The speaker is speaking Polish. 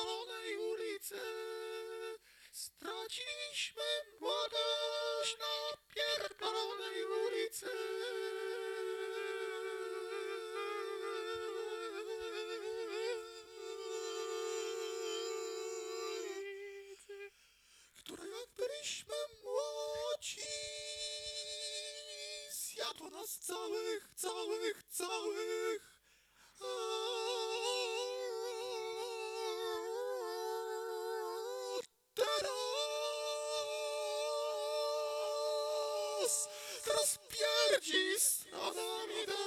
napierdolonej ulicy. Straciliśmy młodość na pierdolonej ulicy. Która jak byliśmy młodzi, zjadła nas całych, całych, całych. Teraz pierdzi z nami.